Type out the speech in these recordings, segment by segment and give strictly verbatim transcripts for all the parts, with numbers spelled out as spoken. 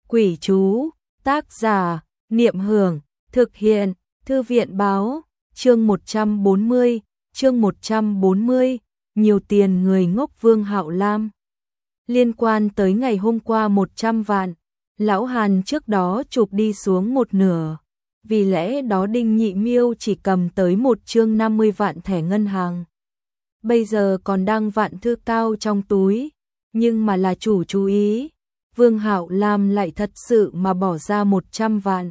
Quỷ chú, tác giả, Niệm Hưởng, thực hiện, Thư viện báo, chương một trăm bốn mươi, chương một trăm bốn mươi, nhiều tiền người ngốc Vương Hạo Lam. Liên quan tới ngày hôm qua một trăm vạn, Lão Hàn trước đó chụp đi xuống một nửa, vì lẽ đó Đinh Nhị Miêu chỉ cầm tới một chương năm mươi vạn thẻ ngân hàng. Bây giờ còn đang Vạn Thư Cao trong túi, nhưng mà là chủ chú ý, Vương Hạo Lam lại thật sự mà bỏ ra một trăm vạn.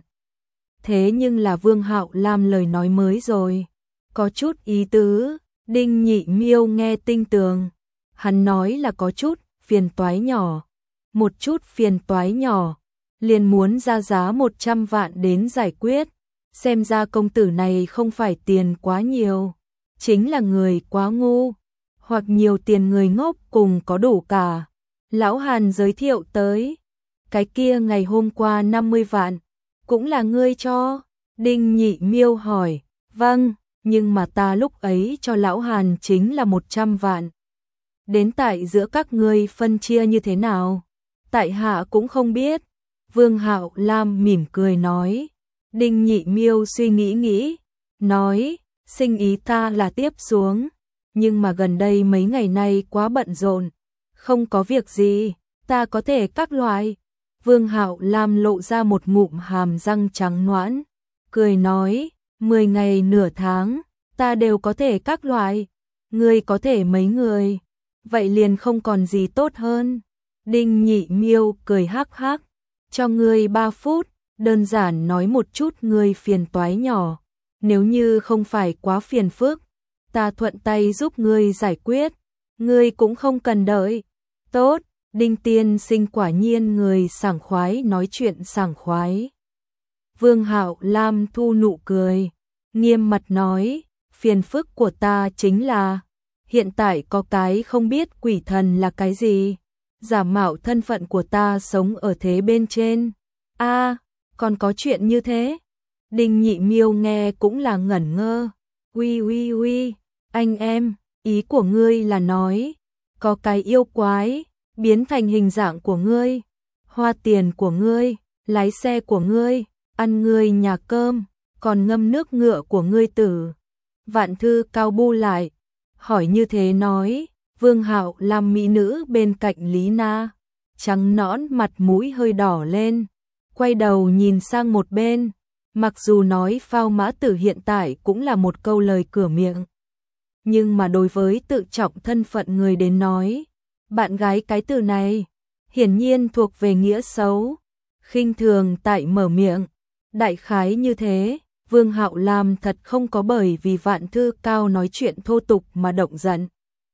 Thế nhưng là Vương Hạo Lam lời nói mới rồi, có chút ý tứ, Đinh Nhị Miêu nghe tinh tường, hắn nói là có chút phiền toái nhỏ, một chút phiền toái nhỏ, liền muốn ra giá một trăm vạn đến giải quyết, xem ra công tử này không phải tiền quá nhiều, chính là người quá ngu, hoặc nhiều tiền người ngốc cùng có đủ cả. Lão Hàn giới thiệu tới, cái kia ngày hôm qua năm mươi vạn, cũng là ngươi cho? Đinh Nhị Miêu hỏi, vâng, nhưng mà ta lúc ấy cho Lão Hàn chính là một trăm vạn. Đến tại giữa các ngươi phân chia như thế nào? Tại hạ cũng không biết. Vương Hạo Lam mỉm cười nói. Đinh Nhị Miêu suy nghĩ nghĩ, nói, sinh ý ta là tiếp xuống, nhưng mà gần đây mấy ngày nay quá bận rộn, không có việc gì, ta có thể các loại. Vương Hạo Lam lộ ra một ngụm hàm răng trắng nõn, cười nói, mười ngày nửa tháng, ta đều có thể các loại, ngươi có thể mấy người, vậy liền không còn gì tốt hơn. Đinh Nhị Miêu cười hắc hắc, cho ngươi ba phút, đơn giản nói một chút ngươi phiền toái nhỏ, nếu như không phải quá phiền phức, ta thuận tay giúp ngươi giải quyết, ngươi cũng không cần đợi. Tốt, Đinh tiên sinh quả nhiên người sảng khoái nói chuyện sảng khoái. Vương Hạo Lam thu nụ cười, nghiêm mặt nói, phiền phức của ta chính là, hiện tại có cái không biết quỷ thần là cái gì, giả mạo thân phận của ta sống ở thế bên trên. A, à, còn có chuyện như thế? Đinh Nhị Miêu nghe cũng là ngẩn ngơ. Uy uy uy, anh em, ý của ngươi là nói, có cái yêu quái biến thành hình dạng của ngươi, hoa tiền của ngươi, lái xe của ngươi, ăn ngươi nhà cơm, còn ngâm nước ngựa của ngươi tử. Vạn Thư Cao bu lại, hỏi như thế nói, Vương Hạo Lam mỹ nữ bên cạnh Lý Na, trắng nõn mặt mũi hơi đỏ lên, quay đầu nhìn sang một bên, mặc dù nói Phao Mã Tử hiện tại cũng là một câu lời cửa miệng, nhưng mà đối với tự trọng thân phận người đến nói, bạn gái cái từ này, hiển nhiên thuộc về nghĩa xấu, khinh thường tại mở miệng, đại khái như thế, Vương Hạo Lam thật không có bởi vì Vạn Thư Cao nói chuyện thô tục mà động giận.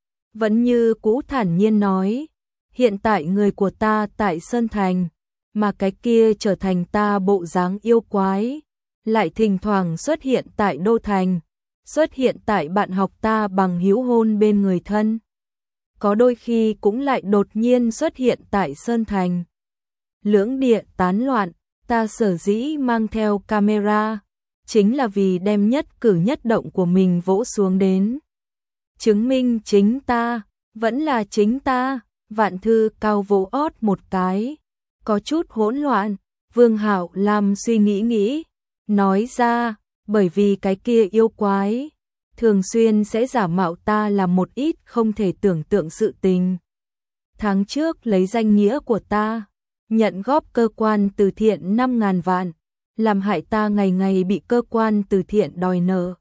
Vẫn như cũ thản nhiên nói, hiện tại người của ta tại Sơn Thành, mà cái kia trở thành ta bộ dáng yêu quái, lại thỉnh thoảng xuất hiện tại Đô Thành, xuất hiện tại bạn học ta bằng hữu hôn bên người thân. Có đôi khi cũng lại đột nhiên xuất hiện tại Sơn Thành. Lưỡng địa tán loạn, ta sở dĩ mang theo camera, chính là vì đem nhất cử nhất động của mình vỗ xuống đến. Chứng minh chính ta, vẫn là chính ta. Vạn Thư Cao vỗ ót một cái, có chút hỗn loạn. Vương Hạo Lam suy nghĩ nghĩ, nói ra, bởi vì cái kia yêu quái thường xuyên sẽ giả mạo ta làm một ít không thể tưởng tượng sự tình. Tháng trước lấy danh nghĩa của ta, nhận góp cơ quan từ thiện năm ngàn vạn, làm hại ta ngày ngày bị cơ quan từ thiện đòi nợ.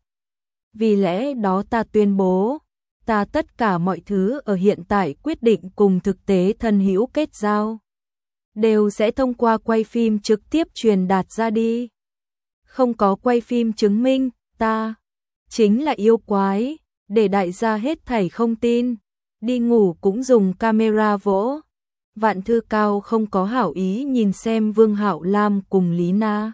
Vì lẽ đó ta tuyên bố, ta tất cả mọi thứ ở hiện tại quyết định cùng thực tế thân hữu kết giao, đều sẽ thông qua quay phim trực tiếp truyền đạt ra đi. Không có quay phim chứng minh, ta chính là yêu quái, để đại gia hết thảy không tin, đi ngủ cũng dùng camera vỗ. Vạn Thư Cao không có hảo ý nhìn xem Vương Hạo Lam cùng Lý Na.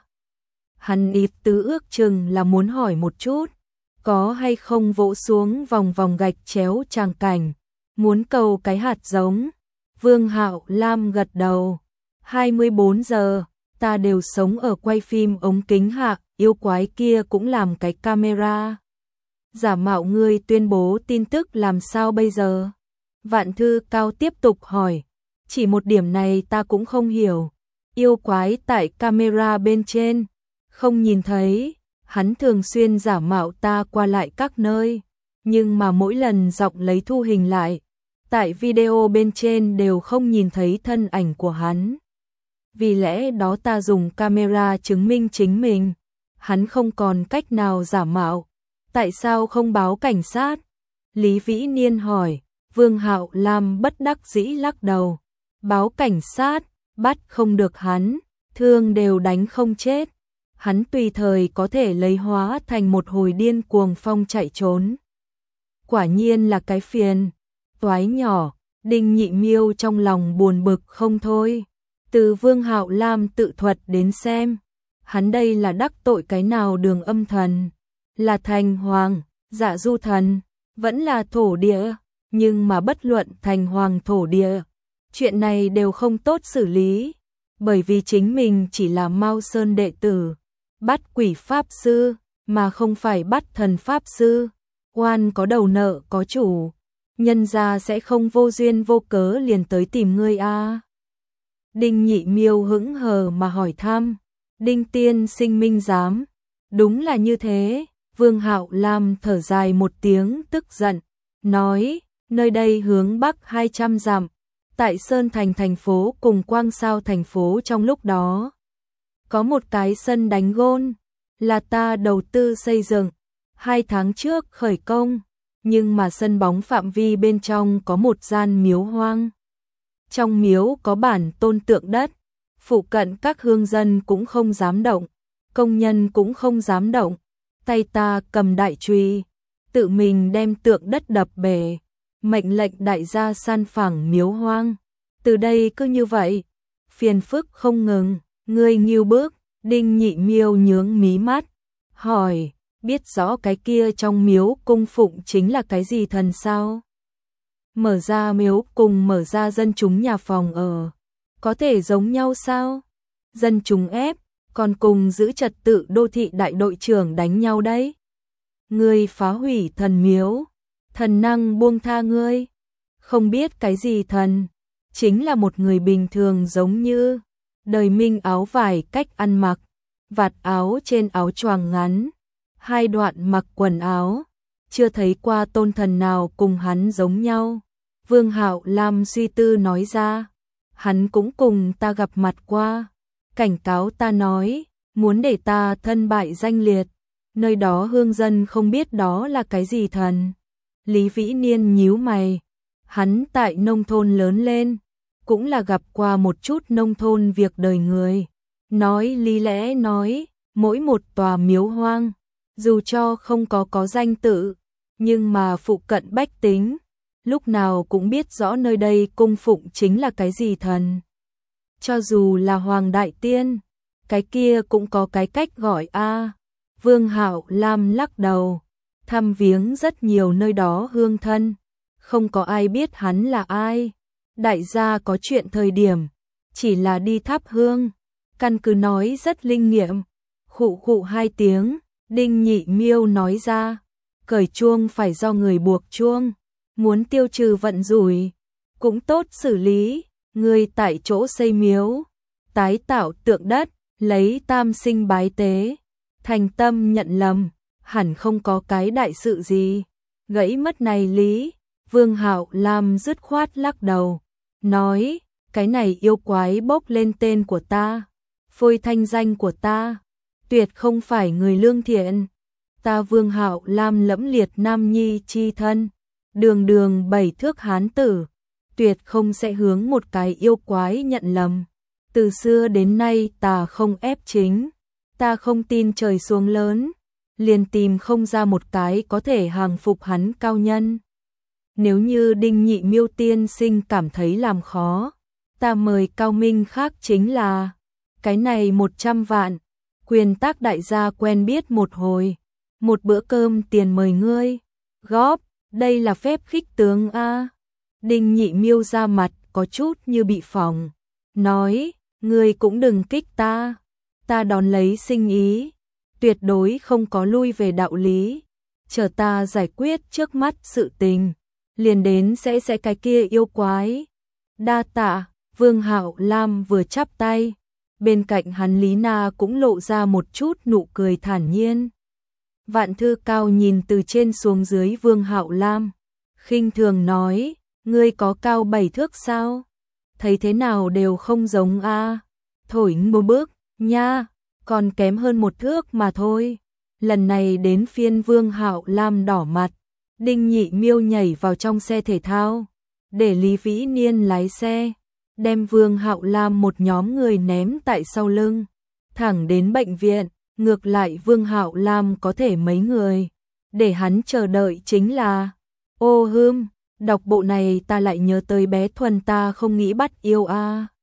Hắn ít tứ ước chừng là muốn hỏi một chút, có hay không vỗ xuống vòng vòng gạch chéo tràng cảnh, muốn cầu cái hạt giống. Vương Hạo Lam gật đầu, hai mươi bốn giờ, ta đều sống ở quay phim ống kính hạ, yêu quái kia cũng làm cái camera. Giả mạo ngươi tuyên bố tin tức làm sao bây giờ? Vạn Thư Cao tiếp tục hỏi, chỉ một điểm này ta cũng không hiểu. Yêu quái tại camera bên trên, không nhìn thấy, hắn thường xuyên giả mạo ta qua lại các nơi, nhưng mà mỗi lần giọng lấy thu hình lại, tại video bên trên đều không nhìn thấy thân ảnh của hắn. Vì lẽ đó ta dùng camera chứng minh chính mình, hắn không còn cách nào giả mạo. Tại sao không báo cảnh sát? Lý Vĩ Niên hỏi. Vương Hạo Lam bất đắc dĩ lắc đầu. Báo cảnh sát, bắt không được hắn, thương đều đánh không chết. Hắn tùy thời có thể lấy hóa thành một hồi điên cuồng phong chạy trốn. Quả nhiên là cái phiền toái nhỏ. Đinh Nhị Miêu trong lòng buồn bực không thôi. Từ Vương Hạo Lam tự thuật đến xem, hắn đây là đắc tội cái nào Đường Âm Thần, là Thành Hoàng, Dạ Du Thần, vẫn là thổ địa, nhưng mà bất luận Thành Hoàng thổ địa, chuyện này đều không tốt xử lý, bởi vì chính mình chỉ là Mao Sơn đệ tử, bắt quỷ pháp sư, mà không phải bắt thần pháp sư. Oan có đầu nợ có chủ, nhân gia sẽ không vô duyên vô cớ liền tới tìm ngươi a. À. Đinh Nhị Miêu hững hờ mà hỏi thăm. Đinh tiên sinh minh giám. Đúng là như thế. Vương Hạo Lam thở dài một tiếng tức giận, nói, nơi đây hướng bắc hai trăm dặm, tại Sơn Thành thành phố cùng Quang Sao thành phố trong lúc đó. Có một cái sân đánh gôn, là ta đầu tư xây dựng, hai tháng trước khởi công, nhưng mà sân bóng phạm vi bên trong có một gian miếu hoang. Trong miếu có bản tôn tượng đất, phụ cận các hương dân cũng không dám động, công nhân cũng không dám động. Tay ta cầm đại chùy, tự mình đem tượng đất đập bể, mệnh lệnh đại gia san phẳng miếu hoang. Từ đây cứ như vậy, phiền phức không ngừng, ngươi nghiêu bước. Đinh Nhị Miêu nhướng mí mắt, hỏi, biết rõ cái kia trong miếu cung phụng chính là cái gì thần sao? Mở ra miếu cùng mở ra dân chúng nhà phòng ở, có thể giống nhau sao? Dân chúng ép, còn cùng giữ trật tự đô thị đại đội trưởng đánh nhau đấy. Ngươi phá hủy thần miếu, thần năng buông tha ngươi. Không biết cái gì thần, chính là một người bình thường giống như đời minh áo vải cách ăn mặc, vạt áo trên áo choàng ngắn, hai đoạn mặc quần áo, chưa thấy qua tôn thần nào cùng hắn giống nhau. Vương Hạo Lam suy tư nói ra, hắn cũng cùng ta gặp mặt qua, cảnh cáo ta nói, muốn để ta thân bại danh liệt, nơi đó hương dân không biết đó là cái gì thần. Lý Vĩ Niên nhíu mày, hắn tại nông thôn lớn lên, cũng là gặp qua một chút nông thôn việc đời người. Nói lý lẽ nói, mỗi một tòa miếu hoang, dù cho không có có danh tự, nhưng mà phụ cận bách tính, lúc nào cũng biết rõ nơi đây cung phụng chính là cái gì thần. Cho dù là Hoàng Đại Tiên, cái kia cũng có cái cách gọi a. À. Vương Hạo Lam lắc đầu, thăm viếng rất nhiều nơi đó hương thân, không có ai biết hắn là ai. Đại gia có chuyện thời điểm, chỉ là đi thắp hương, căn cứ nói rất linh nghiệm. Khụ khụ hai tiếng, Đinh Nhị Miêu nói ra, cởi chuông phải do người buộc chuông, muốn tiêu trừ vận rủi, cũng tốt xử lý. Người tại chỗ xây miếu, tái tạo tượng đất, lấy tam sinh bái tế, thành tâm nhận lầm, hẳn không có cái đại sự gì. Gãy mất này lý, Vương Hạo Lam dứt khoát lắc đầu, nói, cái này yêu quái bốc lên tên của ta, phôi thanh danh của ta, tuyệt không phải người lương thiện. Ta Vương Hạo Lam lẫm liệt nam nhi chi thân, đường đường bảy thước hán tử, tuyệt không sẽ hướng một cái yêu quái nhận lầm. Từ xưa đến nay ta không ép chính, ta không tin trời xuống lớn, liền tìm không ra một cái có thể hàng phục hắn cao nhân. Nếu như Đinh Nhị Miêu tiên sinh cảm thấy làm khó, ta mời cao minh khác chính là, cái này một trăm vạn, quyền tác đại gia quen biết một hồi, một bữa cơm tiền mời ngươi, góp, đây là phép khích tướng a. Đinh Nhị Miêu ra mặt có chút như bị phỏng, nói, ngươi cũng đừng kích ta, ta đón lấy sinh ý, tuyệt đối không có lui về đạo lý, chờ ta giải quyết trước mắt sự tình, liền đến sẽ sẽ cái kia yêu quái. Đa tạ. Vương Hạo Lam vừa chắp tay, bên cạnh hắn Lý Na cũng lộ ra một chút nụ cười thản nhiên. Vạn Thư Cao nhìn từ trên xuống dưới Vương Hạo Lam, khinh thường nói, ngươi có cao bảy thước sao? Thấy thế nào đều không giống a. Thổi một bước, nha, còn kém hơn một thước mà thôi. Lần này đến phiên Vương Hạo Lam đỏ mặt, Đinh Nhị Miêu nhảy vào trong xe thể thao, để Lý Vĩ Niên lái xe, đem Vương Hạo Lam một nhóm người ném tại sau lưng, thẳng đến bệnh viện. Ngược lại Vương Hạo Lam có thể mấy người, để hắn chờ đợi chính là, ô hưm, đọc bộ này ta lại nhớ tới bé Thuần ta không nghĩ bắt yêu a.